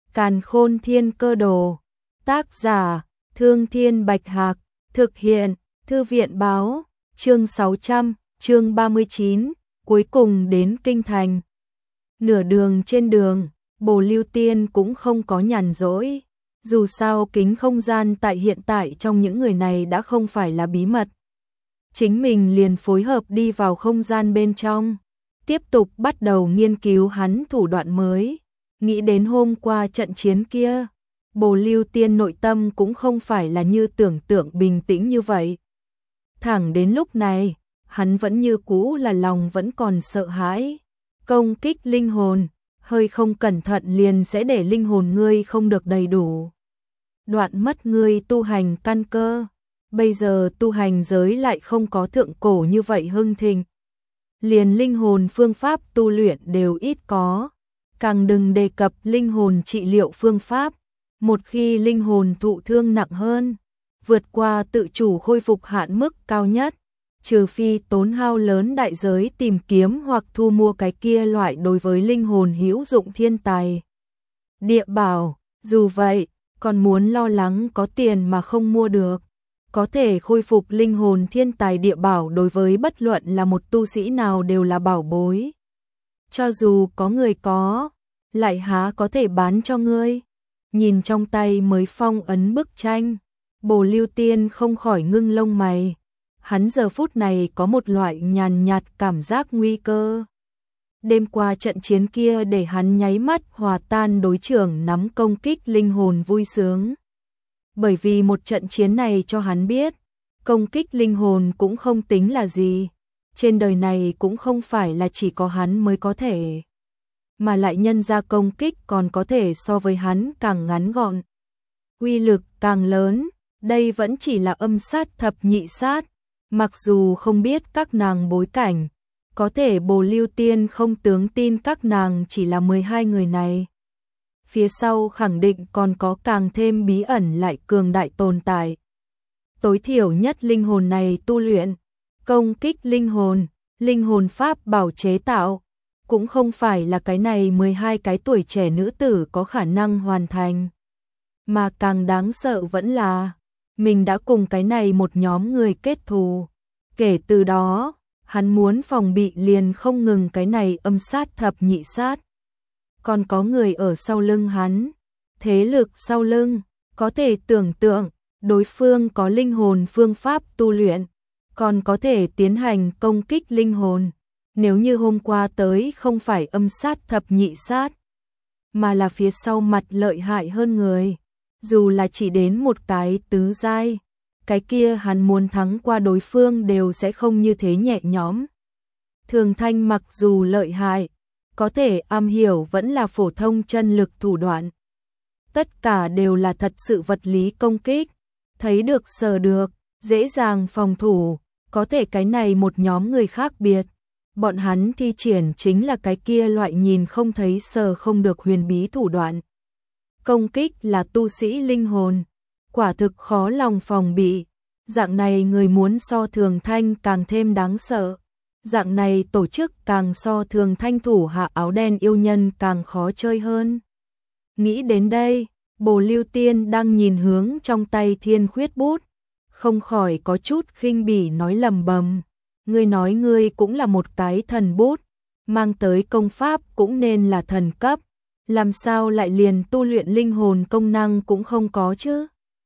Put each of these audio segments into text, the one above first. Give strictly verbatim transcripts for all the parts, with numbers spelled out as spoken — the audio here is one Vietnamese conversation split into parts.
Càn Khôn Thiên Cơ Đồ. Tác giả: Thương Thiên Bạch Hạc. Thực hiện: Thư viện Báo. Chương sáu trăm, chương ba mươi chín, cuối cùng đến kinh thành. Nửa đường trên đường, Bồ Lưu Tiên cũng không có nhàn rỗi. Dù sao kính không gian tại hiện tại trong những người này đã không phải là bí mật. Chính mình liền phối hợp đi vào không gian bên trong, tiếp tục bắt đầu nghiên cứu hắn thủ đoạn mới. Nghĩ đến hôm qua trận chiến kia, Bồ Lưu Tiên nội tâm cũng không phải là như tưởng tượng bình tĩnh như vậy. Thẳng đến lúc này, hắn vẫn như cũ là lòng vẫn còn sợ hãi. Công kích linh hồn, hơi không cẩn thận liền sẽ để linh hồn ngươi không được đầy đủ. Đoạn mất ngươi tu hành căn cơ. Bây giờ tu hành giới lại không có thượng cổ như vậy hưng thịnh. Liền linh hồn phương pháp tu luyện đều ít có. Càng đừng đề cập linh hồn trị liệu phương pháp. Một khi linh hồn thụ thương nặng hơn, vượt qua tự chủ khôi phục hạn mức cao nhất, trừ phi tốn hao lớn đại giới tìm kiếm hoặc thu mua cái kia loại đối với linh hồn hữu dụng thiên tài. Địa bảo, dù vậy, còn muốn lo lắng có tiền mà không mua được. Có thể khôi phục linh hồn thiên tài địa bảo đối với bất luận là một tu sĩ nào đều là bảo bối. Cho dù có người có, lại há có thể bán cho ngươi. Nhìn trong tay mới phong ấn bức tranh, Bồ Lưu Tiên không khỏi ngưng lông mày. Hắn giờ phút này có một loại nhàn nhạt cảm giác nguy cơ. Đêm qua trận chiến kia để hắn nháy mắt hòa tan đối trưởng nắm công kích linh hồn vui sướng. Bởi vì một trận chiến này cho hắn biết, công kích linh hồn cũng không tính là gì. Trên đời này cũng không phải là chỉ có hắn mới có thể. Mà lại nhân ra công kích còn có thể so với hắn càng ngắn gọn. Uy lực càng lớn, đây vẫn chỉ là âm sát thập nhị sát. Mặc dù không biết các nàng bối cảnh, có thể Bồ Lưu Tiên không tướng tin các nàng chỉ là mười hai người này. Phía sau khẳng định còn có càng thêm bí ẩn lại cường đại tồn tại. Tối thiểu nhất linh hồn này tu luyện, công kích linh hồn, linh hồn pháp bảo chế tạo, cũng không phải là cái này mười hai cái tuổi trẻ nữ tử có khả năng hoàn thành. Mà càng đáng sợ vẫn là, mình đã cùng cái này một nhóm người kết thù. Kể từ đó, hắn muốn phòng bị liền không ngừng cái này âm sát thập nhị sát. Còn có người ở sau lưng hắn, thế lực sau lưng, có thể tưởng tượng, đối phương có linh hồn phương pháp tu luyện, còn có thể tiến hành công kích linh hồn. Nếu như hôm qua tới không phải âm sát thập nhị sát, mà là phía sau mặt lợi hại hơn người, dù là chỉ đến một cái tứ giai, cái kia hắn muốn thắng qua đối phương đều sẽ không như thế nhẹ nhõm. Thường Thanh mặc dù lợi hại, có thể am hiểu vẫn là phổ thông chân lực thủ đoạn. Tất cả đều là thật sự vật lý công kích, thấy được sờ được, dễ dàng phòng thủ, có thể cái này một nhóm người khác biệt. Bọn hắn thi triển chính là cái kia loại nhìn không thấy sờ không được huyền bí thủ đoạn. Công kích là tu sĩ linh hồn, quả thực khó lòng phòng bị. Dạng này người muốn so Thường Thanh càng thêm đáng sợ. Dạng này tổ chức càng so Thường Thanh thủ hạ áo đen yêu nhân càng khó chơi hơn. Nghĩ đến đây, Bồ Lưu Tiên đang nhìn hướng trong tay thiên khuyết bút, không khỏi có chút khinh bỉ nói lầm bầm. Ngươi nói ngươi cũng là một cái thần bút, mang tới công pháp cũng nên là thần cấp, làm sao lại liền tu luyện linh hồn công năng cũng không có chứ?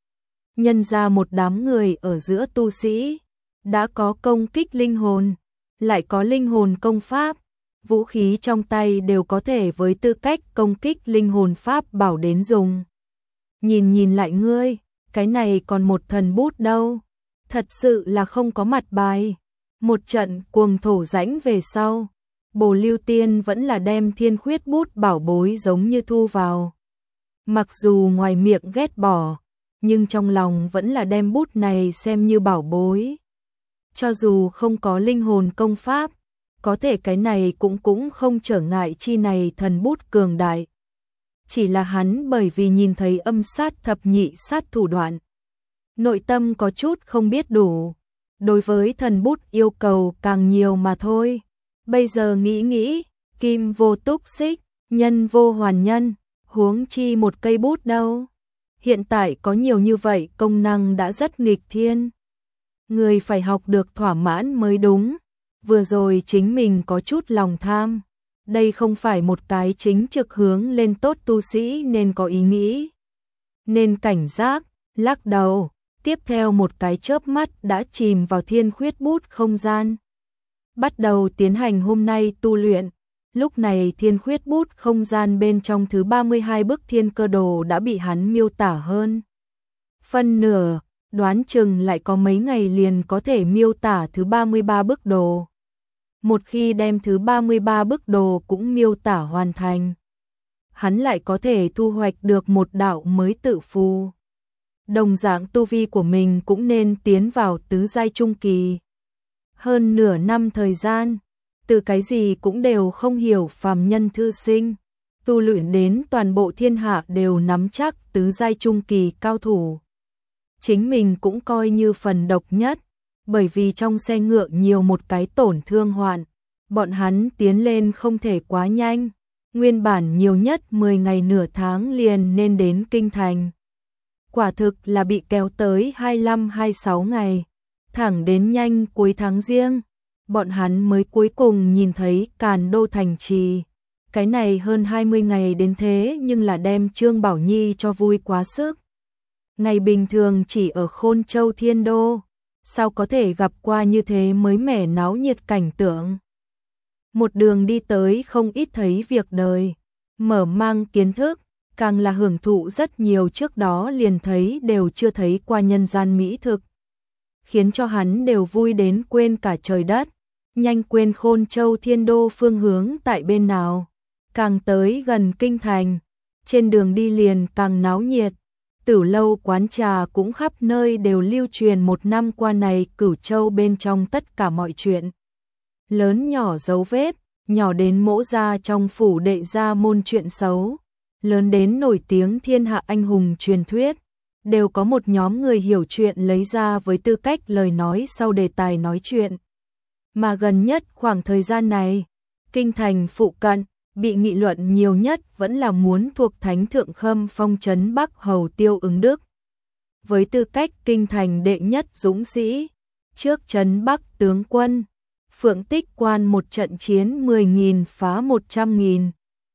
Nhân ra một đám người ở giữa tu sĩ, đã có công kích linh hồn, lại có linh hồn công pháp, vũ khí trong tay đều có thể với tư cách công kích linh hồn pháp bảo đến dùng. Nhìn nhìn lại ngươi, cái này còn một thần bút đâu, thật sự là không có mặt bài. Một trận cuồng thổ rãnh về sau, Bồ Lưu Tiên vẫn là đem thiên khuyết bút bảo bối giống như thu vào. Mặc dù ngoài miệng ghét bỏ, nhưng trong lòng vẫn là đem bút này xem như bảo bối. Cho dù không có linh hồn công pháp, có thể cái này cũng cũng không trở ngại chi này thần bút cường đại. Chỉ là hắn bởi vì nhìn thấy âm sát thập nhị sát thủ đoạn, nội tâm có chút không biết đủ. Đối với thần bút yêu cầu càng nhiều mà thôi. Bây giờ nghĩ nghĩ, kim vô túc xích, nhân vô hoàn nhân, huống chi một cây bút đâu. Hiện tại có nhiều như vậy công năng đã rất nghịch thiên. Người phải học được thỏa mãn mới đúng. Vừa rồi chính mình có chút lòng tham. Đây không phải một cái chính trực hướng lên tốt tu sĩ nên có ý nghĩ. Nên cảnh giác, lắc đầu, tiếp theo một cái chớp mắt đã chìm vào thiên khuyết bút không gian. Bắt đầu tiến hành hôm nay tu luyện. Lúc này thiên khuyết bút không gian bên trong thứ ba mươi hai bức thiên cơ đồ đã bị hắn miêu tả hơn. Phân nửa, đoán chừng lại có mấy ngày liền có thể miêu tả thứ ba mươi ba bức đồ. Một khi đem thứ ba mươi ba bức đồ cũng miêu tả hoàn thành, hắn lại có thể thu hoạch được một đạo mới tự phù. Đồng dạng tu vi của mình cũng nên tiến vào tứ giai trung kỳ. Hơn nửa năm thời gian, từ cái gì cũng đều không hiểu phàm nhân thư sinh, tu luyện đến toàn bộ thiên hạ đều nắm chắc tứ giai trung kỳ cao thủ. Chính mình cũng coi như phần độc nhất, bởi vì trong xe ngựa nhiều một cái tổn thương hoạn, bọn hắn tiến lên không thể quá nhanh, nguyên bản nhiều nhất mười ngày nửa tháng liền nên đến kinh thành. Quả thực là bị kéo tới hai mươi lăm hai mươi sáu ngày, thẳng đến nhanh cuối tháng Giêng, bọn hắn mới cuối cùng nhìn thấy Càn Đô thành trì. Cái này hơn hai mươi ngày đến thế nhưng là đem Trương Bảo Nhi cho vui quá sức. Ngày bình thường chỉ ở Khôn Châu Thiên Đô, sao có thể gặp qua như thế mới mẻ náo nhiệt cảnh tượng. Một đường đi tới không ít thấy việc đời, mở mang kiến thức, càng là hưởng thụ rất nhiều trước đó liền thấy đều chưa thấy qua nhân gian mỹ thực. Khiến cho hắn đều vui đến quên cả trời đất, nhanh quên Khôn Châu Thiên Đô phương hướng tại bên nào. Càng tới gần kinh thành, trên đường đi liền càng náo nhiệt, Tử lâu quán trà cũng khắp nơi đều lưu truyền một năm qua này Cửu Châu bên trong tất cả mọi chuyện. Lớn nhỏ dấu vết, nhỏ đến mỗ ra trong phủ đệ gia môn chuyện xấu, lớn đến nổi tiếng thiên hạ anh hùng truyền thuyết, đều có một nhóm người hiểu chuyện lấy ra với tư cách lời nói sau đề tài nói chuyện. Mà gần nhất khoảng thời gian này, kinh thành phụ cận, bị nghị luận nhiều nhất vẫn là muốn thuộc Thánh Thượng Khâm phong trấn Bắc Hầu Tiêu Ứng Đức. Với tư cách kinh thành đệ nhất dũng sĩ, trước trấn Bắc tướng quân, Phượng Tích Quan một trận chiến mười nghìn phá một trăm nghìn.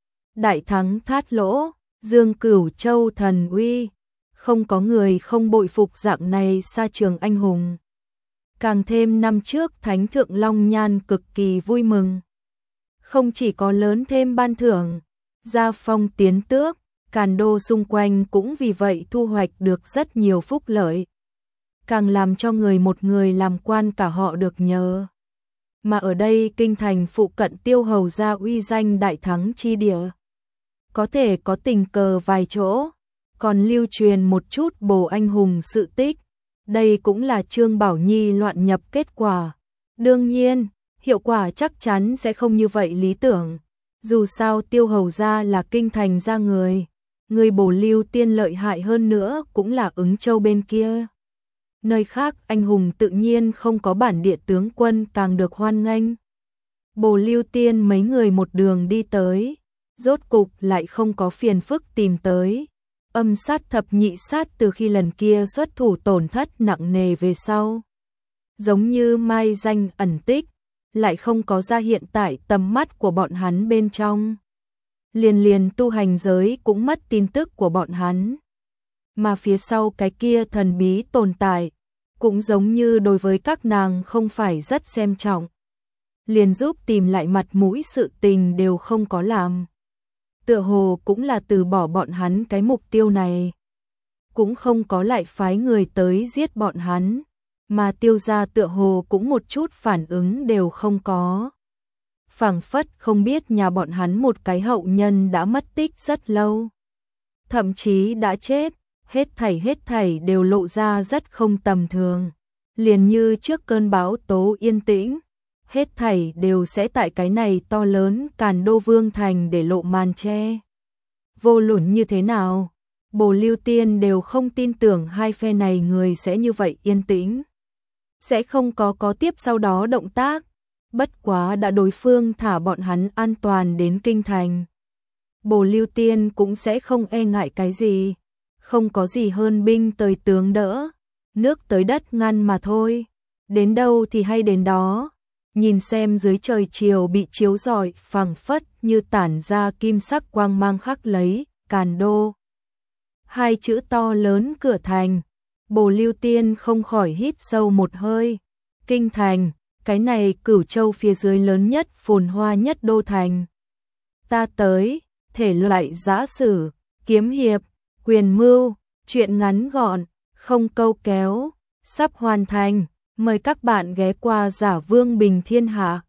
Đại thắng Thát Lỗ, Dương Cửu Châu thần uy, không có người không bội phục dạng này xa trường anh hùng. Càng thêm năm trước Thánh Thượng Long Nhan cực kỳ vui mừng. Không chỉ có lớn thêm ban thưởng, gia phong tiến tước, Càn Đô xung quanh cũng vì vậy thu hoạch được rất nhiều phúc lợi. Càng làm cho người một người làm quan cả họ được nhờ. Mà ở đây kinh thành phụ cận Tiêu hầu gia uy danh đại thắng chi địa. Có thể có tình cờ vài chỗ, còn lưu truyền một chút bồ anh hùng sự tích. Đây cũng là Trương Bảo Nhi loạn nhập kết quả. Đương nhiên, hiệu quả chắc chắn sẽ không như vậy lý tưởng. Dù sao Tiêu hầu gia là kinh thành gia người, người bổ lưu tiên lợi hại hơn nữa cũng là Ứng Châu bên kia. Nơi khác anh hùng tự nhiên không có bản địa tướng quân càng được hoan nghênh. Bồ lưu tiên mấy người một đường đi tới, rốt cục lại không có phiền phức tìm tới. Âm sát thập nhị sát từ khi lần kia xuất thủ tổn thất nặng nề về sau, giống như mai danh ẩn tích, lại không có ra hiện tại tầm mắt của bọn hắn bên trong. Liền liền tu hành giới cũng mất tin tức của bọn hắn. Mà phía sau cái kia thần bí tồn tại, cũng giống như đối với các nàng không phải rất xem trọng. Liền giúp tìm lại mặt mũi sự tình đều không có làm. Tựa hồ cũng là từ bỏ bọn hắn cái mục tiêu này. Cũng không có lại phái người tới giết bọn hắn. Mà Tiêu gia tựa hồ cũng một chút phản ứng đều không có. Phảng phất không biết nhà bọn hắn một cái hậu nhân đã mất tích rất lâu. Thậm chí đã chết, hết thảy hết thảy đều lộ ra rất không tầm thường. Liền như trước cơn bão tố yên tĩnh, hết thảy đều sẽ tại cái này to lớn Càn Đô Vương thành để lộ màn che. Vô luận như thế nào, Bồ Lưu Tiên đều không tin tưởng hai phe này người sẽ như vậy yên tĩnh. Sẽ không có có tiếp sau đó động tác, bất quá đã đối phương thả bọn hắn an toàn đến kinh thành. Bồ Lưu Tiên cũng sẽ không e ngại cái gì. Không có gì hơn binh tới tướng đỡ, nước tới đất ngăn mà thôi. Đến đâu thì hay đến đó. Nhìn xem dưới trời chiều bị chiếu rọi phẳng phất như tản ra kim sắc quang mang khắc lấy, Càn Đô. Hai chữ to lớn cửa thành. Bồ Lưu Tiên không khỏi hít sâu một hơi. Kinh thành, cái này Cửu Châu phía dưới lớn nhất, phồn hoa nhất đô thành. Ta tới, thể loại giã sử, kiếm hiệp, quyền mưu, truyện ngắn gọn, không câu kéo, sắp hoàn thành. Mời các bạn ghé qua Giả Vương Bình Thiên Hạ.